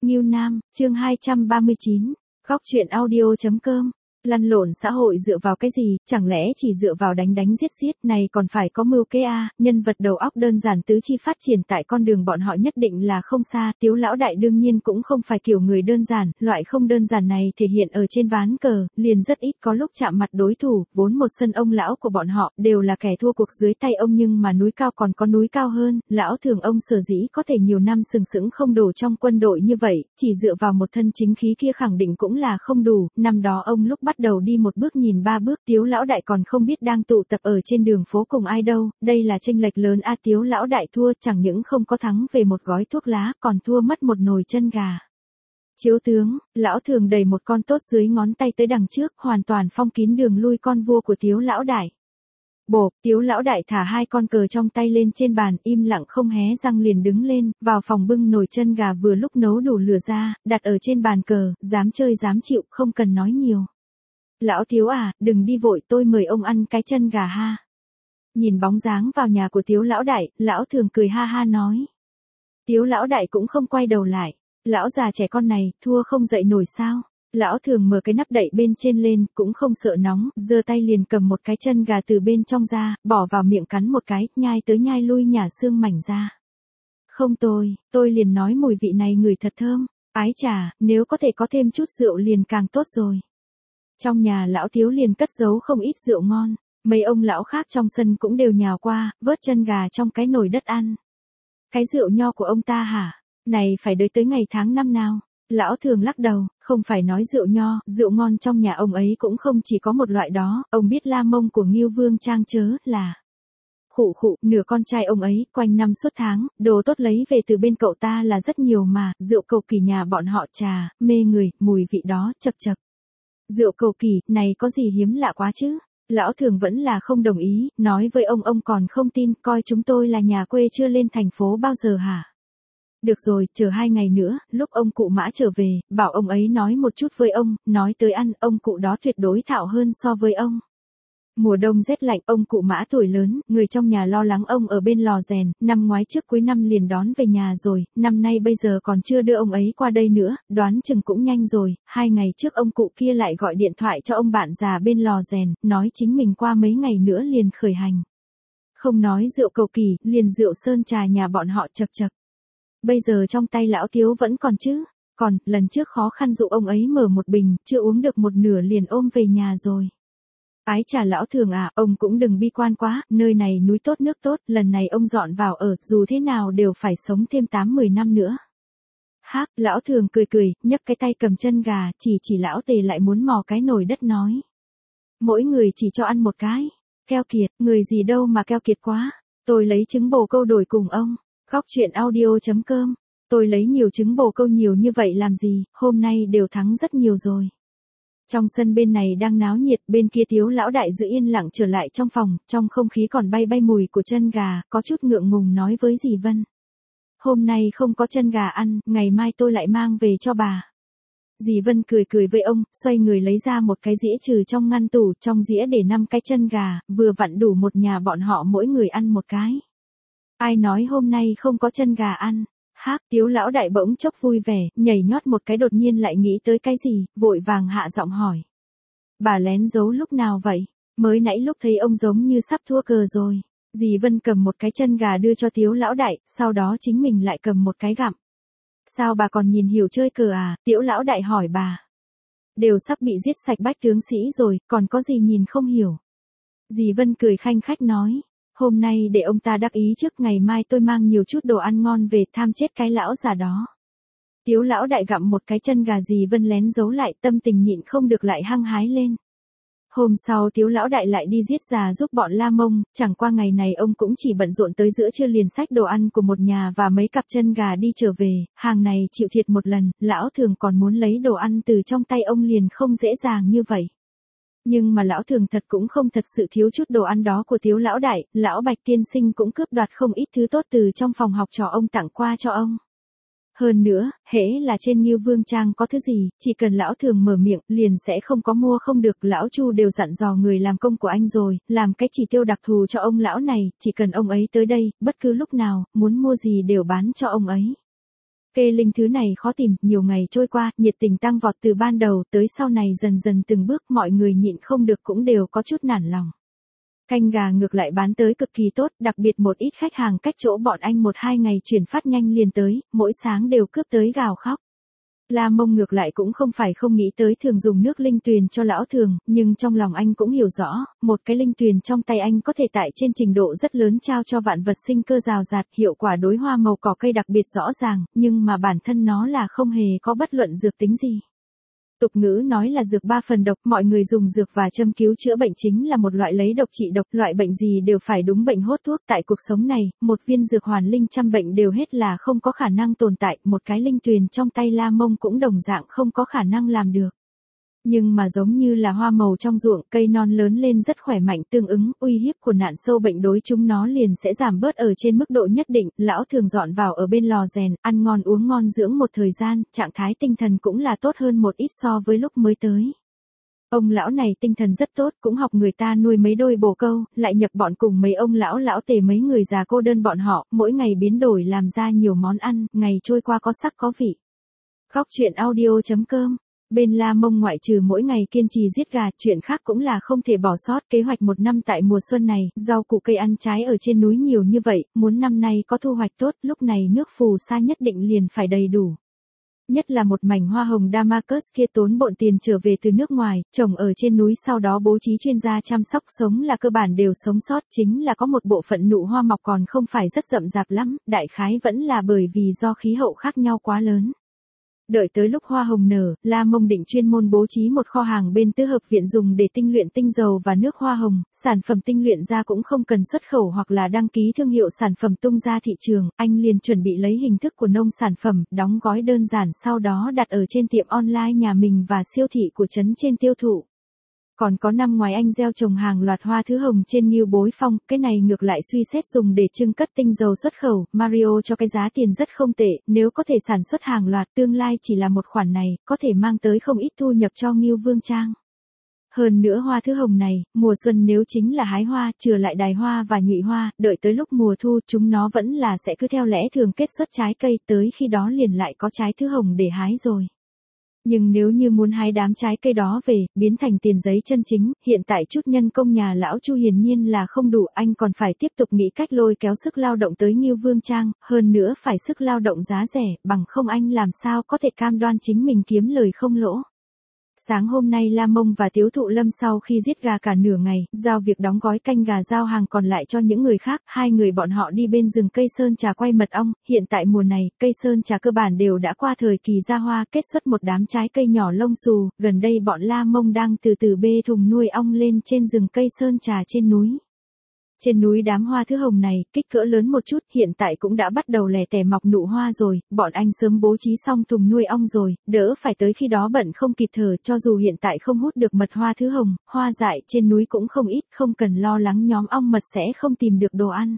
Ngưu Nam, chương 239, góc truyện audio.com. Lăn lộn xã hội dựa vào cái gì, chẳng lẽ chỉ dựa vào đánh giết này còn phải có mưu kế à, nhân vật đầu óc đơn giản tứ chi phát triển tại con đường bọn họ nhất định là không xa, Tiếu lão đại đương nhiên cũng không phải kiểu người đơn giản, loại không đơn giản này thể hiện ở trên ván cờ, liền rất ít có lúc chạm mặt đối thủ, vốn một sân ông lão của bọn họ đều là kẻ thua cuộc dưới tay ông nhưng mà núi cao còn có núi cao hơn, lão thường ông sở dĩ có thể nhiều năm sừng sững không đổ trong quân đội như vậy, chỉ dựa vào một thân chính khí kia khẳng định cũng là không đủ, năm đó ông lúc bắt đầu đi một bước nhìn ba bước, Tiếu lão đại còn không biết đang tụ tập ở trên đường phố cùng ai đâu, đây là chênh lệch lớn a. Tiếu lão đại thua chẳng những không có thắng về một gói thuốc lá, còn thua mất một nồi chân gà. Chiếu tướng, lão thường đẩy một con tốt dưới ngón tay tới đằng trước, hoàn toàn phong kín đường lui con vua của Tiếu lão đại. Bộp, Tiếu lão đại thả hai con cờ trong tay lên trên bàn, im lặng không hé răng liền đứng lên, vào phòng bưng nồi chân gà vừa lúc nấu đủ lửa ra, đặt ở trên bàn cờ, dám chơi dám chịu, không cần nói nhiều. Lão Tiếu à, đừng đi vội, tôi mời ông ăn cái chân gà ha. Nhìn bóng dáng vào nhà của Tiếu lão đại, lão thường cười ha ha nói. Tiếu lão đại cũng không quay đầu lại. Lão già trẻ con này, thua không dậy nổi sao? Lão thường mở cái nắp đậy bên trên lên, cũng không sợ nóng, giơ tay liền cầm một cái chân gà từ bên trong ra, bỏ vào miệng cắn một cái, nhai tới nhai lui nhả xương mảnh ra. Không tôi liền nói mùi vị này ngửi thật thơm. Ái chà, nếu có thể có thêm chút rượu liền càng tốt rồi. Trong nhà lão Tiếu liền cất giấu không ít rượu ngon, mấy ông lão khác trong sân cũng đều nhào qua, vớt chân gà trong cái nồi đất ăn. Cái rượu nho của ông ta hả? Này phải đợi tới ngày tháng năm nào? Lão thường lắc đầu, không phải nói rượu nho, rượu ngon trong nhà ông ấy cũng không chỉ có một loại đó, ông biết la mông của Ngưu Vương Trang chớ là. Khụ, nửa con trai ông ấy, quanh năm suốt tháng, đồ tốt lấy về từ bên cậu ta là rất nhiều mà, rượu cầu kỳ nhà bọn họ trà, mê người, mùi vị đó, chậc. Rượu cầu kỳ, này có gì hiếm lạ quá chứ? Lão thường vẫn là không đồng ý, nói với ông còn không tin, coi chúng tôi là nhà quê chưa lên thành phố bao giờ hả? Được rồi, chờ 2 ngày nữa, lúc ông cụ Mã trở về, bảo ông ấy nói một chút với ông, nói tới ăn, ông cụ đó tuyệt đối thạo hơn so với ông. Mùa đông rét lạnh, ông cụ Mã tuổi lớn, người trong nhà lo lắng ông ở bên lò rèn, năm ngoái trước cuối năm liền đón về nhà rồi, năm nay bây giờ còn chưa đưa ông ấy qua đây nữa, đoán chừng cũng nhanh rồi, 2 ngày trước ông cụ kia lại gọi điện thoại cho ông bạn già bên lò rèn, nói chính mình qua mấy ngày nữa liền khởi hành. Không nói rượu cầu kỳ, liền rượu sơn trà nhà bọn họ chậc. Bây giờ trong tay lão Tiếu vẫn còn chứ, còn, lần trước khó khăn dụ ông ấy mở một bình, chưa uống được một nửa liền ôm về nhà rồi. Ái chà lão thường à, ông cũng đừng bi quan quá, nơi này núi tốt nước tốt, lần này ông dọn vào ở, dù thế nào đều phải sống thêm 8-10 năm nữa. Hác, lão thường cười, nhấc cái tay cầm chân gà, chỉ lão Tề lại muốn mò cái nồi đất nói. Mỗi người chỉ cho ăn một cái, keo kiệt, người gì đâu mà keo kiệt quá, tôi lấy trứng bồ câu đổi cùng ông, góc truyện audio.com, tôi lấy nhiều trứng bồ câu nhiều như vậy làm gì, hôm nay đều thắng rất nhiều rồi. Trong sân bên này đang náo nhiệt, bên kia Tiếu lão đại giữ yên lặng trở lại trong phòng, trong không khí còn bay mùi của chân gà, có chút ngượng ngùng nói với dì Vân. Hôm nay không có chân gà ăn, ngày mai tôi lại mang về cho bà. Dì Vân cười với ông, xoay người lấy ra một cái dĩa trừ trong ngăn tủ, trong dĩa để 5 cái chân gà, vừa vặn đủ một nhà bọn họ mỗi người ăn một cái. Ai nói hôm nay không có chân gà ăn? Hác, Tiếu lão đại bỗng chốc vui vẻ, nhảy nhót một cái đột nhiên lại nghĩ tới cái gì, vội vàng hạ giọng hỏi. Bà lén giấu lúc nào vậy? Mới nãy lúc thấy ông giống như sắp thua cờ rồi. Dì Vân cầm một cái chân gà đưa cho Tiếu lão đại, sau đó chính mình lại cầm một cái gặm. Sao bà còn nhìn hiểu chơi cờ à? Tiếu lão đại hỏi bà. Đều sắp bị giết sạch bách tướng sĩ rồi, còn có gì nhìn không hiểu? Dì Vân cười khanh khách nói. Hôm nay để ông ta đắc ý trước, ngày mai tôi mang nhiều chút đồ ăn ngon về, tham chết cái lão già đó. Tiếu lão đại gặm một cái chân gà, dì Vân lén giấu lại, tâm tình nhịn không được lại hăng hái lên. Hôm sau Tiếu lão đại lại đi giết già giúp bọn La Mông, chẳng qua ngày này ông cũng chỉ bận rộn tới giữa trưa liền xách đồ ăn của một nhà và mấy cặp chân gà đi trở về, hàng này chịu thiệt một lần, lão thường còn muốn lấy đồ ăn từ trong tay ông liền không dễ dàng như vậy. Nhưng mà lão thường thật cũng không thật sự thiếu chút đồ ăn đó của Tiếu lão đại, lão Bạch tiên sinh cũng cướp đoạt không ít thứ tốt từ trong phòng học trò ông tặng qua cho ông. Hơn nữa, hễ là trên Ngưu Vương Trang có thứ gì, chỉ cần lão thường mở miệng, liền sẽ không có mua không được, lão Chu đều dặn dò người làm công của anh rồi, làm cái chỉ tiêu đặc thù cho ông lão này, chỉ cần ông ấy tới đây, bất cứ lúc nào, muốn mua gì đều bán cho ông ấy. Kê linh thứ này khó tìm, nhiều ngày trôi qua, nhiệt tình tăng vọt từ ban đầu tới sau này dần dần từng bước mọi người nhịn không được cũng đều có chút nản lòng. Canh gà ngược lại bán tới cực kỳ tốt, đặc biệt một ít khách hàng cách chỗ bọn anh 1-2 ngày chuyển phát nhanh liền tới, mỗi sáng đều cướp tới gào khóc. La Mông ngược lại cũng không phải không nghĩ tới thường dùng nước linh tuyền cho lão thường, nhưng trong lòng anh cũng hiểu rõ, một cái linh tuyền trong tay anh có thể tại trên trình độ rất lớn trao cho vạn vật sinh cơ rào rạt, hiệu quả đối hoa màu cỏ cây đặc biệt rõ ràng, nhưng mà bản thân nó là không hề có bất luận dược tính gì. Tục ngữ nói là dược 3 phần độc, mọi người dùng dược và châm cứu chữa bệnh chính là một loại lấy độc trị độc, loại bệnh gì đều phải đúng bệnh hốt thuốc. Tại cuộc sống này, một viên dược hoàn linh trăm bệnh đều hết là không có khả năng tồn tại, một cái linh tuyền trong tay La Mông cũng đồng dạng không có khả năng làm được. Nhưng mà giống như là hoa màu trong ruộng, cây non lớn lên rất khỏe mạnh, tương ứng, uy hiếp của nạn sâu bệnh đối chúng nó liền sẽ giảm bớt ở trên mức độ nhất định. Lão thường dọn vào ở bên lò rèn, ăn ngon uống ngon dưỡng một thời gian, trạng thái tinh thần cũng là tốt hơn một ít so với lúc mới tới. Ông lão này tinh thần rất tốt, cũng học người ta nuôi mấy đôi bồ câu, lại nhập bọn cùng mấy ông lão tề mấy người già cô đơn bọn họ, mỗi ngày biến đổi làm ra nhiều món ăn, ngày trôi qua có sắc có vị. Khóc chuyện audio.com. Bên La Mông ngoại trừ mỗi ngày kiên trì giết gà, chuyện khác cũng là không thể bỏ sót. Kế hoạch một năm tại mùa xuân này, rau củ cây ăn trái ở trên núi nhiều như vậy, muốn năm nay có thu hoạch tốt, lúc này nước phù sa nhất định liền phải đầy đủ. Nhất là một mảnh hoa hồng Damascus kia tốn bộn tiền trở về từ nước ngoài, trồng ở trên núi sau đó bố trí chuyên gia chăm sóc sống là cơ bản đều sống sót, chính là có một bộ phận nụ hoa mọc còn không phải rất rậm rạp lắm, đại khái vẫn là bởi vì do khí hậu khác nhau quá lớn. Đợi tới lúc hoa hồng nở, La Mông định chuyên môn bố trí một kho hàng bên tứ hợp viện dùng để tinh luyện tinh dầu và nước hoa hồng, sản phẩm tinh luyện ra cũng không cần xuất khẩu hoặc là đăng ký thương hiệu sản phẩm tung ra thị trường, anh liền chuẩn bị lấy hình thức của nông sản phẩm, đóng gói đơn giản sau đó đặt ở trên tiệm online nhà mình và siêu thị của trấn trên tiêu thụ. Còn có năm ngoái anh gieo trồng hàng loạt hoa thứ hồng trên Ngưu Bối Phong, cái này ngược lại suy xét dùng để trưng cất tinh dầu xuất khẩu, Mario cho cái giá tiền rất không tệ, nếu có thể sản xuất hàng loạt tương lai chỉ là một khoản này, có thể mang tới không ít thu nhập cho Ngưu Vương Trang. Hơn nữa hoa thứ hồng này, mùa xuân nếu chính là hái hoa, chừa lại đài hoa và nhụy hoa, đợi tới lúc mùa thu chúng nó vẫn là sẽ cứ theo lẽ thường kết xuất trái cây, tới khi đó liền lại có trái thứ hồng để hái rồi. Nhưng nếu như muốn hái đám trái cây đó về, biến thành tiền giấy chân chính, hiện tại chút nhân công nhà lão Chu hiển nhiên là không đủ, anh còn phải tiếp tục nghĩ cách lôi kéo sức lao động tới Ngưu Vương Trang, hơn nữa phải sức lao động giá rẻ, bằng không anh làm sao có thể cam đoan chính mình kiếm lời không lỗ. Sáng hôm nay La Mông và Tiếu Thụ Lâm sau khi giết gà cả nửa ngày, giao việc đóng gói canh gà giao hàng còn lại cho những người khác, hai người bọn họ đi bên rừng cây sơn trà quay mật ong, hiện tại mùa này, cây sơn trà cơ bản đều đã qua thời kỳ ra hoa, kết xuất một đám trái cây nhỏ lông xù, gần đây bọn La Mông đang từ từ bê thùng nuôi ong lên trên rừng cây sơn trà trên núi. Trên núi đám hoa thứ hồng này, kích cỡ lớn một chút, hiện tại cũng đã bắt đầu lẻ tẻ mọc nụ hoa rồi, bọn anh sớm bố trí xong thùng nuôi ong rồi, đỡ phải tới khi đó bận không kịp thở, cho dù hiện tại không hút được mật hoa thứ hồng, hoa dại trên núi cũng không ít, không cần lo lắng nhóm ong mật sẽ không tìm được đồ ăn.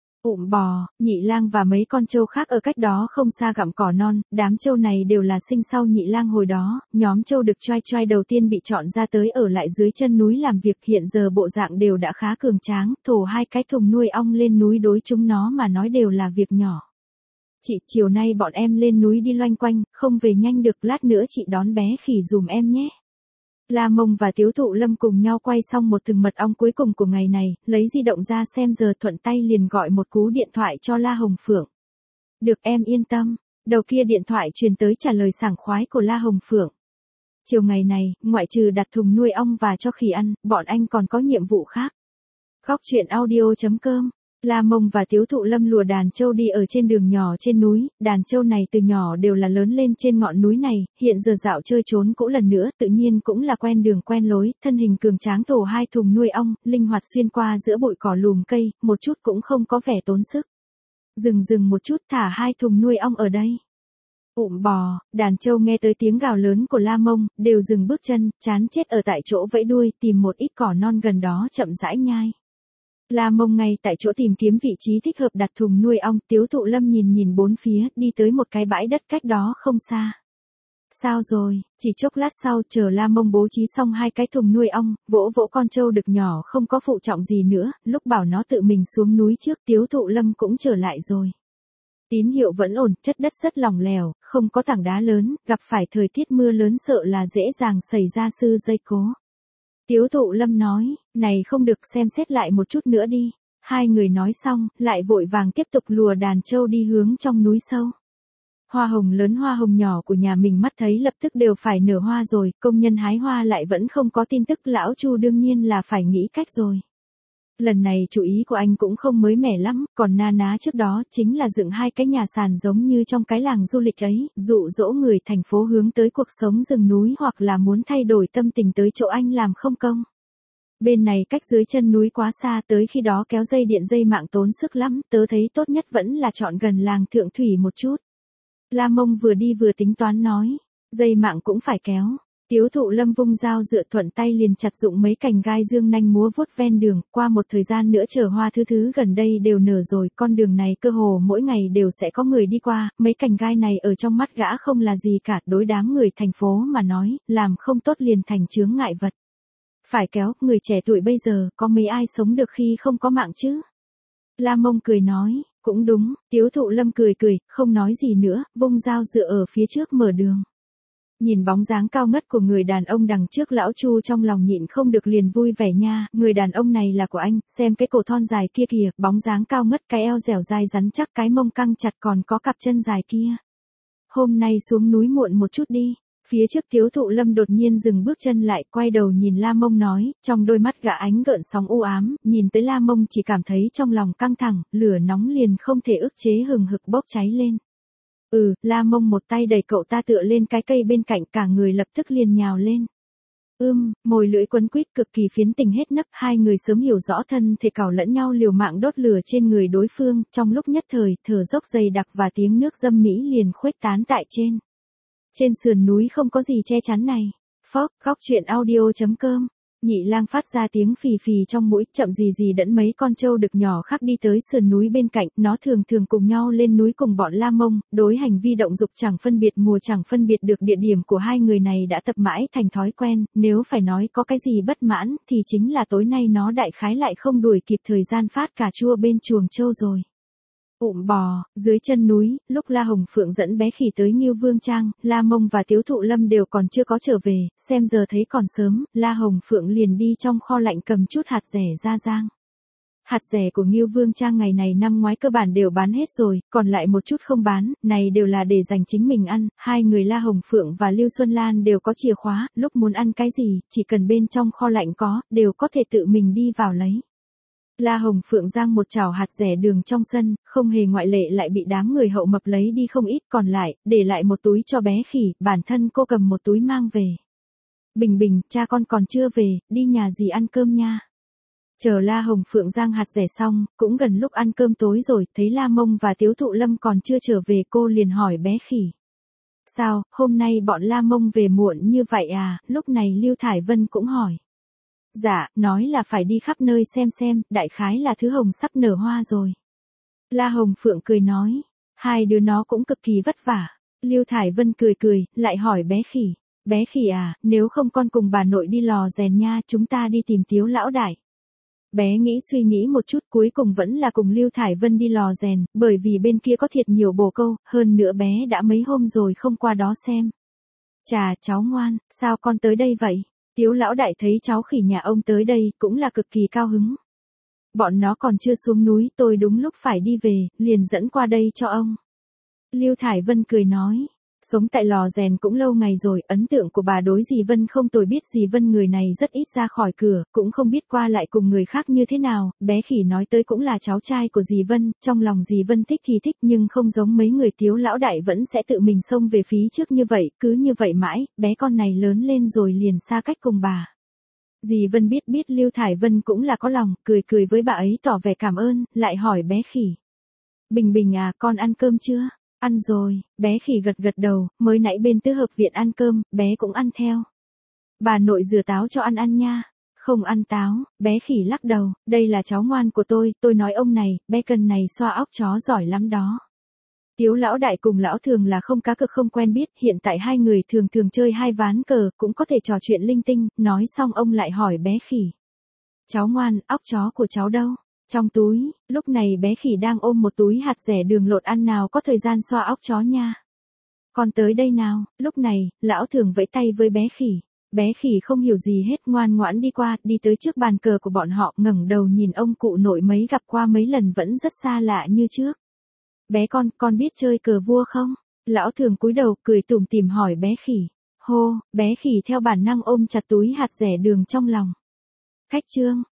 Bò, Nhị Lang và mấy con trâu khác ở cách đó không xa gặm cỏ non, đám trâu này đều là sinh sau Nhị Lang hồi đó, nhóm trâu được choai choai đầu tiên bị chọn ra tới ở lại dưới chân núi làm việc, hiện giờ bộ dạng đều đã khá cường tráng, thổ hai cái thùng nuôi ong lên núi đối chúng nó mà nói đều là việc nhỏ. Chị, chiều nay bọn em lên núi đi loanh quanh, không về nhanh được, lát nữa chị đón bé khỉ dùm em nhé. La Mông và Tiếu Thụ Lâm cùng nhau quay xong một thừng mật ong cuối cùng của ngày này, lấy di động ra xem giờ, thuận tay liền gọi một cú điện thoại cho La Hồng Phượng. Được, em yên tâm. Đầu kia điện thoại truyền tới trả lời sảng khoái của La Hồng Phượng. Chiều ngày này, ngoại trừ đặt thùng nuôi ong và cho khỉ ăn, bọn anh còn có nhiệm vụ khác. Khóc chuyện audio.com. La Mông và Tiếu Thụ Lâm lùa đàn trâu đi ở trên đường nhỏ trên núi, đàn trâu này từ nhỏ đều là lớn lên trên ngọn núi này, hiện giờ dạo chơi trốn cũ lần nữa, tự nhiên cũng là quen đường quen lối, thân hình cường tráng thổ hai thùng nuôi ong, linh hoạt xuyên qua giữa bụi cỏ lùm cây, một chút cũng không có vẻ tốn sức. Dừng một chút, thả hai thùng nuôi ong ở đây. Bò, đàn trâu nghe tới tiếng gào lớn của La Mông, đều dừng bước chân, chán chết ở tại chỗ vẫy đuôi, tìm một ít cỏ non gần đó chậm rãi nhai. La Mông ngay tại chỗ tìm kiếm vị trí thích hợp đặt thùng nuôi ong, Tiếu Thụ Lâm nhìn bốn phía, đi tới một cái bãi đất cách đó không xa. Sao rồi, chỉ chốc lát sau chờ La Mông bố trí xong hai cái thùng nuôi ong, vỗ con trâu đực nhỏ không có phụ trọng gì nữa, lúc bảo nó tự mình xuống núi trước Tiếu Thụ Lâm cũng trở lại rồi. Tín hiệu vẫn ổn, chất đất rất lỏng lẻo, không có tảng đá lớn, gặp phải thời tiết mưa lớn sợ là dễ dàng xảy ra sư dây cố. Tiếu Thụ Lâm nói, này không được, xem xét lại một chút nữa đi. Hai người nói xong, lại vội vàng tiếp tục lùa đàn trâu đi hướng trong núi sâu. Hoa hồng lớn hoa hồng nhỏ của nhà mình mắt thấy lập tức đều phải nở hoa rồi, công nhân hái hoa lại vẫn không có tin tức, lão Chu đương nhiên là phải nghĩ cách rồi. Lần này chủ ý của anh cũng không mới mẻ lắm, còn na ná trước đó chính là dựng hai cái nhà sàn giống như trong cái làng du lịch ấy, dụ dỗ người thành phố hướng tới cuộc sống rừng núi hoặc là muốn thay đổi tâm tình tới chỗ anh làm không công. Bên này cách dưới chân núi quá xa, tới khi đó kéo dây điện dây mạng tốn sức lắm, tớ thấy tốt nhất vẫn là chọn gần làng Thượng Thủy một chút. La Mông vừa đi vừa tính toán nói, dây mạng cũng phải kéo. Tiếu Thụ Lâm vung dao dựa thuận tay liền chặt dụng mấy cành gai dương nanh múa vuốt ven đường, qua một thời gian nữa chờ hoa thứ gần đây đều nở rồi, con đường này cơ hồ mỗi ngày đều sẽ có người đi qua, mấy cành gai này ở trong mắt gã không là gì cả, đối đám người thành phố mà nói, làm không tốt liền thành chướng ngại vật. Phải kéo, người trẻ tuổi bây giờ, có mấy ai sống được khi không có mạng chứ? La Mông cười nói, cũng đúng, Tiếu Thụ Lâm cười, không nói gì nữa, vung dao dựa ở phía trước mở đường. Nhìn bóng dáng cao ngất của người đàn ông đằng trước, lão Chu trong lòng nhịn không được liền vui vẻ nha, người đàn ông này là của anh, xem cái cổ thon dài kia kìa, bóng dáng cao ngất, cái eo dẻo dai rắn chắc, cái mông căng chặt, còn có cặp chân dài kia. Hôm nay xuống núi muộn một chút đi. Phía trước Tiếu Thụ Lâm đột nhiên dừng bước chân lại, quay đầu nhìn La Mông nói, trong đôi mắt gã ánh gợn sóng u ám, nhìn tới La Mông chỉ cảm thấy trong lòng căng thẳng, lửa nóng liền không thể ức chế hừng hực bốc cháy lên. La Mông một tay đẩy cậu ta tựa lên cái cây bên cạnh, cả người lập tức liền nhào lên. Môi lưỡi quấn quýt cực kỳ phiến tình hết nấc, hai người sớm hiểu rõ thân thể cào lẫn nhau liều mạng đốt lửa trên người đối phương, trong lúc nhất thời, thở dốc dày đặc và tiếng nước dâm mỹ liền khuếch tán tại trên. Trên sườn núi không có gì che chắn này. Phốc, góc truyện audio.com. Nhị Lang phát ra tiếng phì phì trong mũi, chậm gì dẫn mấy con trâu đực nhỏ khác đi tới sườn núi bên cạnh, nó thường cùng nhau lên núi cùng bọn La Mông, đối hành vi động dục chẳng phân biệt mùa chẳng phân biệt được địa điểm của hai người này đã tập mãi thành thói quen, nếu phải nói có cái gì bất mãn thì chính là tối nay nó đại khái lại không đuổi kịp thời gian phát cà chua bên chuồng trâu rồi. Bò, dưới chân núi, lúc La Hồng Phượng dẫn bé khỉ tới Ngưu Vương Trang, La Mông và Tiếu Thụ Lâm đều còn chưa có trở về, xem giờ thấy còn sớm, La Hồng Phượng liền đi trong kho lạnh cầm chút hạt rẻ ra rang. Hạt rẻ của Ngưu Vương Trang ngày này năm ngoái cơ bản đều bán hết rồi, còn lại một chút không bán, này đều là để dành chính mình ăn, hai người La Hồng Phượng và Lưu Xuân Lan đều có chìa khóa, lúc muốn ăn cái gì, chỉ cần bên trong kho lạnh có, đều có thể tự mình đi vào lấy. La Hồng Phượng giang một chảo hạt rẻ đường trong sân, không hề ngoại lệ lại bị đám người hậu mập lấy đi không ít, còn lại, để lại một túi cho bé khỉ, bản thân cô cầm một túi mang về. Bình, cha con còn chưa về, đi nhà dì ăn cơm nha. Chờ La Hồng Phượng giang hạt rẻ xong, cũng gần lúc ăn cơm tối rồi, thấy La Mông và Tiếu Thụ Lâm còn chưa trở về, cô liền hỏi bé khỉ. Sao, hôm nay bọn La Mông về muộn như vậy à? Lúc này Lưu Thải Vân cũng hỏi. Dạ, nói là phải đi khắp nơi xem, đại khái là thứ hồng sắp nở hoa rồi. La Hồng Phượng cười nói, hai đứa nó cũng cực kỳ vất vả. Lưu Thải Vân cười, lại hỏi bé khỉ. Bé khỉ à, nếu không con cùng bà nội đi lò rèn nha, chúng ta đi tìm Tiếu lão đại. Bé suy nghĩ một chút, cuối cùng vẫn là cùng Lưu Thải Vân đi lò rèn, bởi vì bên kia có thiệt nhiều bồ câu, hơn nữa bé đã mấy hôm rồi không qua đó xem. Chà, cháu ngoan, sao con tới đây vậy? Tiếu lão đại thấy cháu khỉ nhà ông tới đây, cũng là cực kỳ cao hứng. Bọn nó còn chưa xuống núi, tôi đúng lúc phải đi về, liền dẫn qua đây cho ông. Lưu Thải Vân cười nói, sống tại lò rèn cũng lâu ngày rồi, ấn tượng của bà đối dì Vân không tồi, biết dì Vân người này rất ít ra khỏi cửa, cũng không biết qua lại cùng người khác như thế nào, bé khỉ nói tới cũng là cháu trai của dì Vân, trong lòng dì Vân thích thì thích nhưng không giống mấy người Tiếu lão đại vẫn sẽ tự mình xông về phía trước như vậy, cứ như vậy mãi, bé con này lớn lên rồi liền xa cách cùng bà. Dì Vân biết Lưu Thải Vân cũng là có lòng, cười với bà ấy tỏ vẻ cảm ơn, lại hỏi bé khỉ. Bình à, con ăn cơm chưa? Ăn rồi, bé khỉ gật đầu, mới nãy bên Tứ Hợp Viện ăn cơm, bé cũng ăn theo. Bà nội rửa táo cho ăn nha. Không ăn táo, bé khỉ lắc đầu, đây là cháu ngoan của tôi nói ông này, bé cần này xoa óc chó giỏi lắm đó. Tiếu lão đại cùng lão thường là không cá cược không quen biết, hiện tại hai người thường chơi hai ván cờ, cũng có thể trò chuyện linh tinh, nói xong ông lại hỏi bé khỉ. Cháu ngoan, óc chó của cháu đâu? Trong túi, lúc này bé khỉ đang ôm một túi hạt rẻ đường lột ăn nào có thời gian xoa óc chó nha. Con tới đây nào, lúc này, lão thường vẫy tay với bé khỉ. Bé khỉ không hiểu gì hết ngoan ngoãn đi qua, đi tới trước bàn cờ của bọn họ ngẩng đầu nhìn ông cụ nội mấy gặp qua mấy lần vẫn rất xa lạ như trước. Bé con biết chơi cờ vua không? Lão thường cúi đầu cười tủm tỉm hỏi bé khỉ. Hô, bé khỉ theo bản năng ôm chặt túi hạt rẻ đường trong lòng. Khách trương,